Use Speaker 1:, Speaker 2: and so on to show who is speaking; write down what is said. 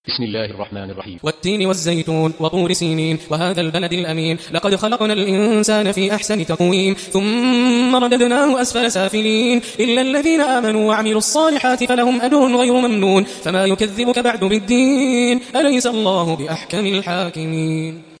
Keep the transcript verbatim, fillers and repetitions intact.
Speaker 1: بسم الله الرحمن الرحيم.
Speaker 2: والتين والزيتون وطور سينين وهذا البلد الأمين لقد خلقنا الإنسان في أحسن تقويم ثم رددناه أسفل سافلين إلا الذين آمنوا وعملوا الصالحات فلهم أجر غير ممنون فما يكذبك بعد بالدين أليس الله بأحكم الحاكمين.